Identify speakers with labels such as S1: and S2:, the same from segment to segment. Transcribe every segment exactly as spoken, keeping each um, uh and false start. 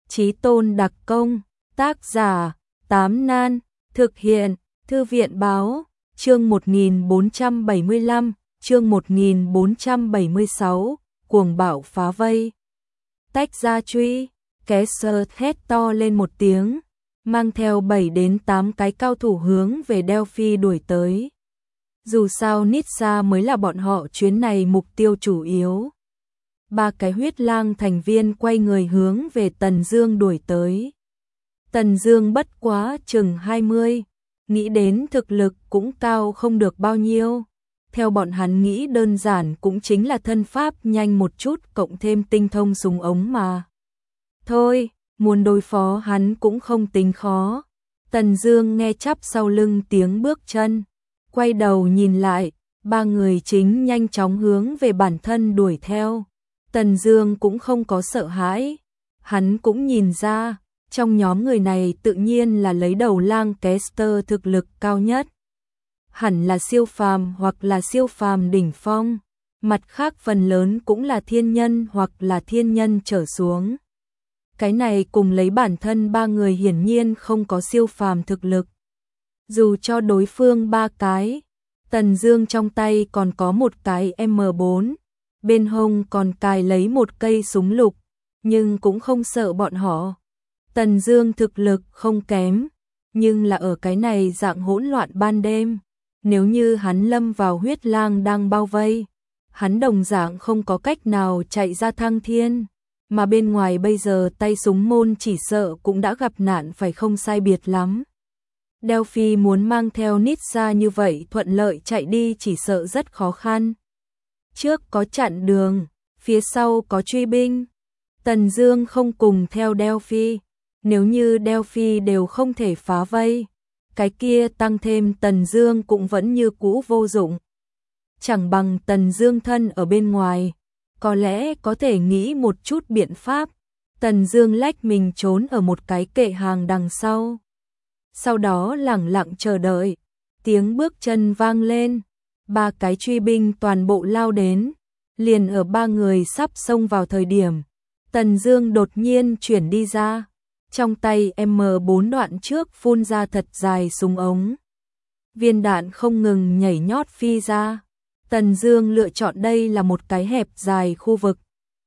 S1: Chí Tôn đặc công, tác giả, Tám Nan, thực hiện, Thư viện báo, chương một nghìn bốn trăm bảy mươi lăm, chương một nghìn bốn trăm bảy mươi sáu, cuồng bạo phá vây. Tách ra truy, Kessler hét to lên một tiếng, mang theo bảy đến tám cái cao thủ hướng về Delphi đuổi tới. Dù sao Nitsa mới là bọn họ chuyến này mục tiêu chủ yếu. Ba cái huyết lang thành viên quay người hướng về Tần Dương đuổi tới. Tần Dương bất quá chừng hai mươi, nghĩ đến thực lực cũng cao không được bao nhiêu. Theo bọn hắn nghĩ đơn giản cũng chính là thân pháp nhanh một chút cộng thêm tinh thông súng ống mà. Thôi, muốn đối phó hắn cũng không tính khó. Tần Dương nghe chắp sau lưng tiếng bước chân, quay đầu nhìn lại, ba người chính nhanh chóng hướng về bản thân đuổi theo. Tần Dương cũng không có sợ hãi, hắn cũng nhìn ra, trong nhóm người này tự nhiên là lấy đầu lang Kester thực lực cao nhất. Hẳn là siêu phàm hoặc là siêu phàm đỉnh phong, mặt khác phần lớn cũng là thiên nhân hoặc là thiên nhân trở xuống. Cái này cùng lấy bản thân ba người hiển nhiên không có siêu phàm thực lực. Dù cho đối phương ba cái, Tần Dương trong tay còn có một cái M bốn, bên hông còn cài lấy một cây súng lục, nhưng cũng không sợ bọn họ. Tần Dương thực lực không kém, nhưng là ở cái này dạng hỗn loạn ban đêm, nếu như hắn lâm vào huyết lang đang bao vây, hắn đồng dạng không có cách nào chạy ra thăng thiên, mà bên ngoài bây giờ tay súng môn chỉ sợ cũng đã gặp nạn phải không sai biệt lắm. Delphi muốn mang theo Nitsa như vậy thuận lợi chạy đi chỉ sợ rất khó khăn. Trước có chặn đường, phía sau có truy binh. Tần Dương không cùng theo Delphi, nếu như Delphi đều không thể phá vây, cái kia tăng thêm Tần Dương cũng vẫn như cũ vô dụng. Chẳng bằng Tần Dương thân ở bên ngoài, có lẽ có thể nghĩ một chút biện pháp. Tần Dương lách mình trốn ở một cái kệ hàng đằng sau. Sau đó lẳng lặng chờ đợi, tiếng bước chân vang lên, ba cái truy binh toàn bộ lao đến, liền ở ba người sắp xông vào thời điểm, Tần Dương đột nhiên chuyển đi ra, trong tay M bốn đoạn trước phun ra thật dài súng ống. Viên đạn không ngừng nhảy nhót phi ra. Tần Dương lựa chọn đây là một cái hẹp dài khu vực.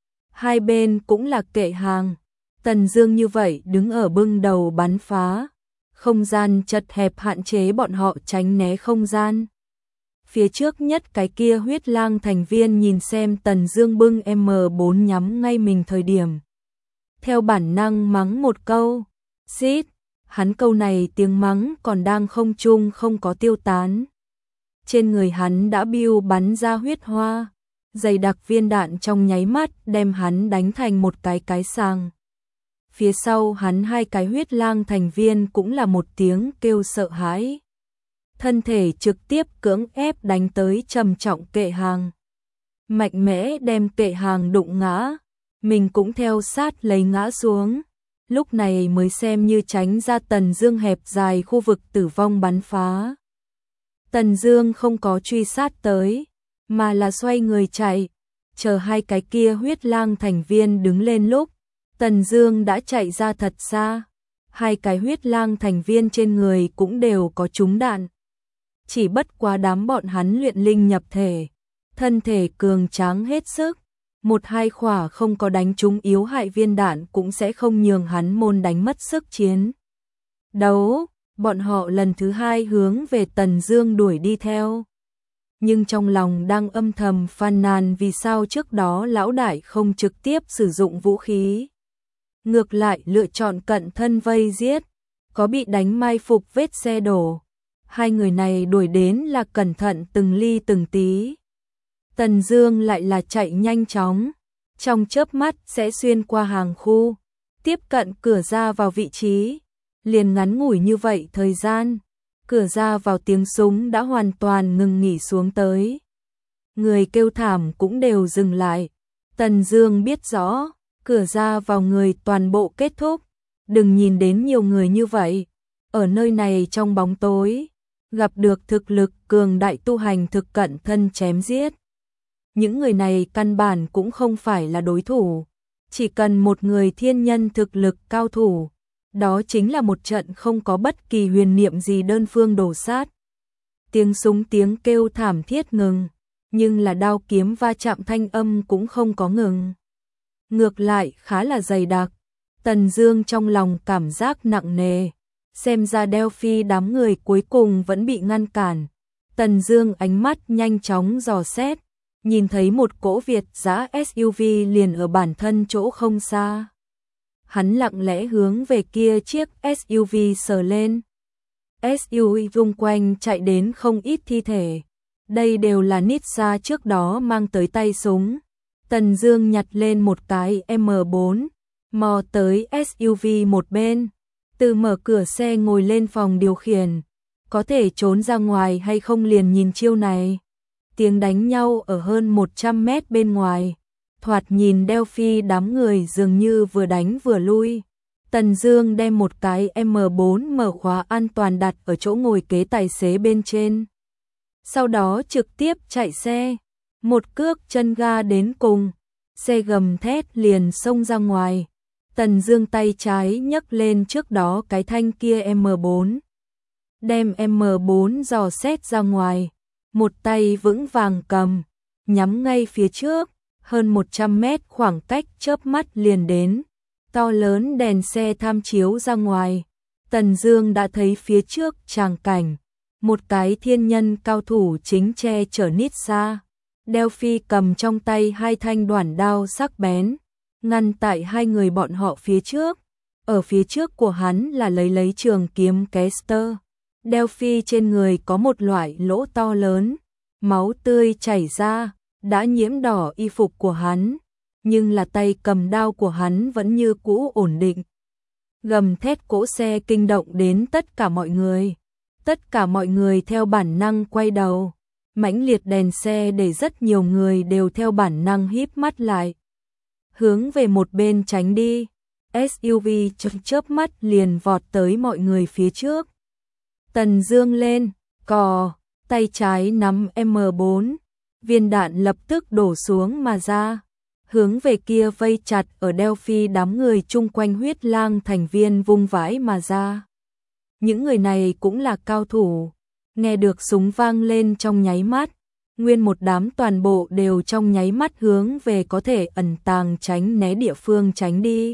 S1: Hai bên cũng là kệ hàng. Tần Dương như vậy đứng ở bưng đầu bắn phá. Không gian chật hẹp hạn chế bọn họ tránh né không gian. Phía trước nhất cái kia huyết lang thành viên nhìn xem Tần Dương bưng M bốn nhắm ngay mình thời điểm, theo bản năng mắng một câu, xít, hắn câu này tiếng mắng còn đang không trung không có tiêu tán. Trên người hắn đã biu bắn ra huyết hoa, dày đặc viên đạn trong nháy mắt đem hắn đánh thành một cái cái sàng. Phía sau hắn hai cái huyết lang thành viên cũng là một tiếng kêu sợ hãi. Thân thể trực tiếp cưỡng ép đánh tới trầm trọng kệ hàng. Mạnh mẽ đem kệ hàng đụng ngã, mình cũng theo sát lấy ngã xuống. Lúc này mới xem như tránh ra Tần Dương hẹp dài khu vực tử vong bắn phá. Tần Dương không có truy sát tới, mà là xoay người chạy, chờ hai cái kia huyết lang thành viên đứng lên lúc, Tần Dương đã chạy ra thật xa. Hai cái huyết lang thành viên trên người cũng đều có trúng đạn. Chỉ bất quá đám bọn hắn luyện linh nhập thể, thân thể cường tráng hết sức, một hai khỏa không có đánh trúng yếu hại viên đạn cũng sẽ không nhường hắn môn đánh mất sức chiến đấu. Bọn họ lần thứ hai hướng về Tần Dương đuổi đi theo, nhưng trong lòng đang âm thầm phàn nàn vì sao trước đó lão đại không trực tiếp sử dụng vũ khí, ngược lại lựa chọn cận thân vây giết, có bị đánh mai phục vết xe đổ. Hai người này đuổi đến là cẩn thận từng ly từng tí. Tần Dương lại là chạy nhanh chóng, trong chớp mắt sẽ xuyên qua hàng khu, tiếp cận cửa ra vào vị trí. Liền ngắn ngủi như vậy thời gian, cửa ra vào tiếng súng đã hoàn toàn ngừng nghỉ xuống tới. Người kêu thảm cũng đều dừng lại. Tần Dương biết rõ, cửa ra vào người toàn bộ kết thúc. Đừng nhìn đến nhiều người như vậy, ở nơi này trong bóng tối, gặp được thực lực cường đại tu hành thực cận thân chém giết. Những người này căn bản cũng không phải là đối thủ. chỉ cần một người thiên nhân thực lực cao thủ, đó chính là một trận không có bất kỳ huyền niệm gì đơn phương đổ sát. Tiếng súng tiếng kêu thảm thiết ngừng, nhưng là đao kiếm va chạm thanh âm cũng không có ngừng. Ngược lại khá là dày đặc. Tần Dương trong lòng cảm giác nặng nề, xem ra Delphi đám người cuối cùng vẫn bị ngăn cản. Tần Dương ánh mắt nhanh chóng dò xét, nhìn thấy một cỗ Việt dã ét u vê liền ở bản thân chỗ không xa. Hắn lặng lẽ hướng về kia chiếc ét u vê sờ lên. ét u vê vung quanh chạy đến không ít thi thể. Đây đều là Nitsa trước đó mang tới tay súng. Tần Dương nhặt lên một cái M bốn, mò tới ét u vê một bên, từ mở cửa xe ngồi lên phòng điều khiển. Có thể trốn ra ngoài hay không liền nhìn chiêu này. Tiếng đánh nhau ở hơn một trăm mét bên ngoài. Thoạt nhìn Delphi đám người dường như vừa đánh vừa lui. Tần Dương đem một cái M bốn mở khóa an toàn đặt ở chỗ ngồi kế tài xế bên trên. Sau đó trực tiếp chạy xe, một cước chân ga đến cùng, xe gầm thét liền xông ra ngoài. Tần Dương tay trái nhấc lên trước đó cái thanh kia M bốn, đem M bốn dò xét ra ngoài, một tay vững vàng cầm, nhắm ngay phía trước, hơn một trăm mét khoảng cách chớp mắt liền đến. To lớn đèn xe tham chiếu ra ngoài, Tần Dương đã thấy phía trước tràng cảnh, một cái thiên nhân cao thủ chính che chở Nitsa. Delphi cầm trong tay hai thanh đoản đao sắc bén, ngăn tại hai người bọn họ phía trước. Ở phía trước của hắn là lấy lấy trường kiếm Kester. Delphi trên người có một loại lỗ to lớn, máu tươi chảy ra, đã nhiễm đỏ y phục của hắn, nhưng là tay cầm đao của hắn vẫn như cũ ổn định. Gầm thét cỗ xe kinh động đến tất cả mọi người. Tất cả mọi người theo bản năng quay đầu. Mãnh liệt đèn xe để rất nhiều người đều theo bản năng híp mắt lại, hướng về một bên tránh đi. ét u vê chớp chớp mắt liền vọt tới mọi người phía trước. Tần Dương lên, cò, tay trái nắm M bốn, viên đạn lập tức đổ xuống mà ra, hướng về kia vây chặt ở Delphi đám người chung quanh huyết lang thành viên vung vãi mà ra. Những người này cũng là cao thủ, nghe được súng vang lên trong nháy mắt, nguyên một đám toàn bộ đều trong nháy mắt hướng về có thể ẩn tàng tránh né địa phương tránh đi.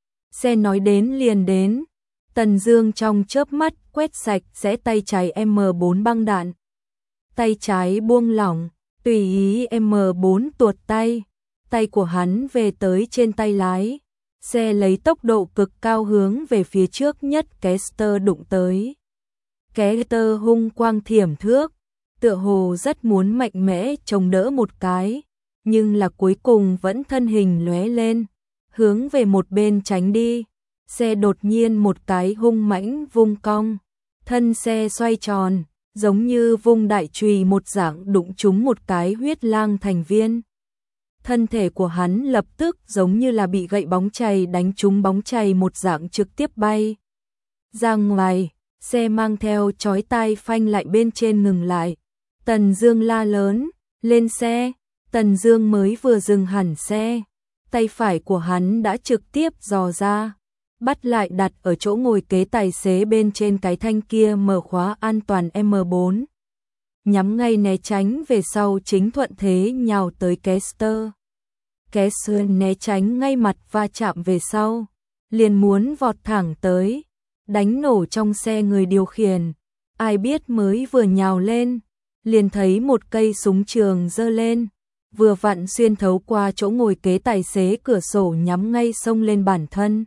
S1: Xe nói đến liền đến, Tần Dương trong chớp mắt quét sạch sẽ tay trái M bốn băng đạn. Tay trái buông lỏng, tùy ý M bốn tuột tay, tay của hắn về tới trên tay lái. Xe lấy tốc độ cực cao hướng về phía trước nhất Kester đụng tới. Kester hung quang thiểm thước, tựa hồ rất muốn mạnh mẽ chống đỡ một cái, nhưng là cuối cùng vẫn thân hình lóe lên, hướng về một bên tránh đi. Xe đột nhiên một cái hung mãnh vung cong, thân xe xoay tròn, giống như vung đại chùy một dạng đụng trúng một cái huyết lang thành viên. Thân thể của hắn lập tức giống như là bị gậy bóng chày đánh trúng bóng chày một dạng trực tiếp bay ra ngoài. Xe mang theo chói tai phanh lại bên trên ngừng lại. Tần Dương la lớn, lên xe. Tần Dương mới vừa dừng hẳn xe, tay phải của hắn đã trực tiếp dò ra, bắt lại đặt ở chỗ ngồi kế tài xế bên trên cái thanh kia mở khóa an toàn M bốn. Nhắm ngay né tránh về sau chính thuận thế nhào tới Kester. Kester né tránh ngay mặt va chạm về sau, liền muốn vọt thẳng tới, đánh nổ trong xe người điều khiển. Ai biết mới vừa nhào lên, liền thấy một cây súng trường giơ lên, vừa vặn xuyên thấu qua chỗ ngồi kế tài xế cửa sổ nhắm ngay xông lên bản thân.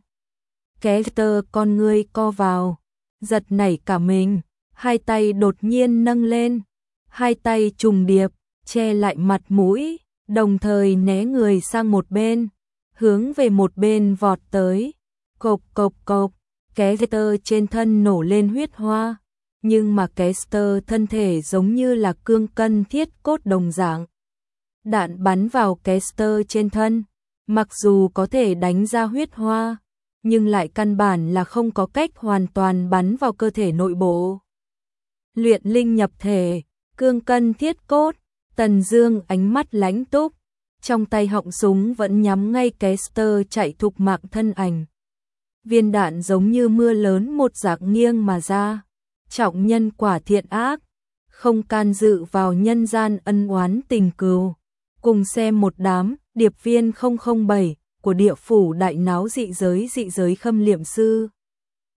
S1: Kester con ngươi co vào, giật nảy cả mình, hai tay đột nhiên nâng lên, hai tay trùng điệp, che lại mặt mũi, đồng thời né người sang một bên, hướng về một bên vọt tới. Cộc cộc cộc, Kester trên thân nổ lên huyết hoa, nhưng mà Kester thân thể giống như là cương cân thiết cốt đồng dạng. Đạn bắn vào Kester trên thân, mặc dù có thể đánh ra huyết hoa, nhưng lại căn bản là không có cách hoàn toàn bắn vào cơ thể nội bộ. Luyện linh nhập thể, cương cân thiết cốt, Tần Dương ánh mắt lãnh túc, trong tay họng súng vẫn nhắm ngay Kester chạy thục mạng thân ảnh. Viên đạn giống như mưa lớn một dạc nghiêng mà ra. Trọng nhân quả thiện ác, không can dự vào nhân gian ân oán tình cừu. Cùng xem một đám điệp viên không không bảy của địa phủ đại náo dị giới dị giới Khâm Liệm Sư.